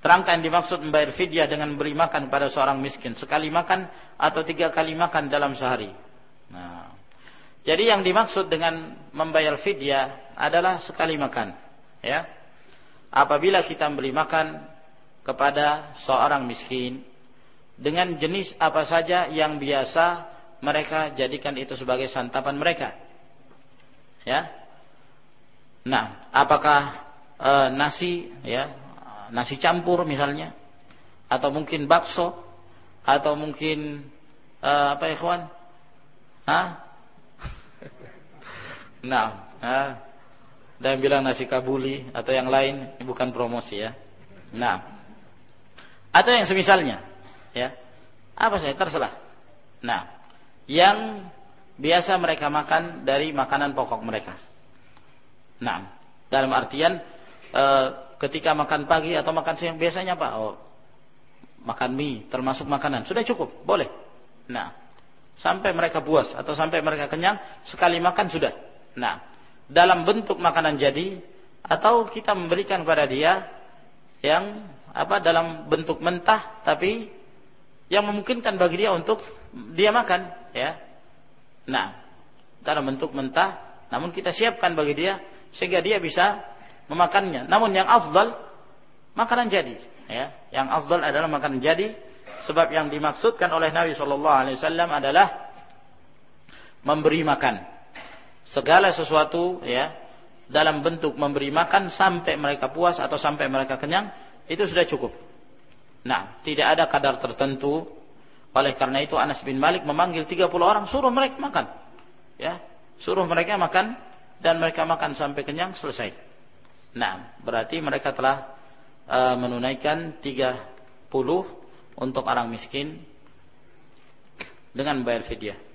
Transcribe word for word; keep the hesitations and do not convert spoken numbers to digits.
Terangkan dimaksud membayar fidyah dengan beri makan kepada seorang miskin, sekali makan atau tiga kali makan dalam sehari. Nah, jadi yang dimaksud dengan membayar fidyah adalah sekali makan, ya. Apabila kita memberi makan kepada seorang miskin dengan jenis apa saja yang biasa mereka jadikan itu sebagai santapan mereka, ya. Nah, apakah e, nasi, ya, nasi campur misalnya, atau mungkin bakso, atau mungkin e, apa ya kawan? Hah? Nah, ha? Dan bilang nasi kabuli atau yang lain, ini bukan promosi, ya. Nah, atau yang semisalnya, ya, apa saja terserah. Nah, yang biasa mereka makan dari makanan pokok mereka. Nah, dalam artian e, ketika makan pagi atau makan siang biasanya apa? Oh, makan mie termasuk makanan, sudah cukup, boleh. Nah, sampai mereka puas atau sampai mereka kenyang, sekali makan sudah. Nah, dalam bentuk makanan jadi atau kita memberikan kepada dia yang apa dalam bentuk mentah tapi yang memungkinkan bagi dia untuk dia makan, ya. Nah, dalam bentuk mentah namun kita siapkan bagi dia sehingga dia bisa memakannya. Namun yang afdal makanan jadi, ya. Yang afdal adalah makanan jadi, sebab yang dimaksudkan oleh Nabi sallallahu alaihi wasallam adalah memberi makan segala sesuatu, ya, dalam bentuk memberi makan sampai mereka puas atau sampai mereka kenyang, itu sudah cukup. Nah, tidak ada kadar tertentu. Oleh karena itu Anas bin Malik memanggil tiga puluh orang, suruh mereka makan, ya, suruh mereka makan, dan mereka makan sampai kenyang, selesai. Nah, berarti mereka telah uh, menunaikan tiga puluh untuk orang miskin dengan bayar fidyah.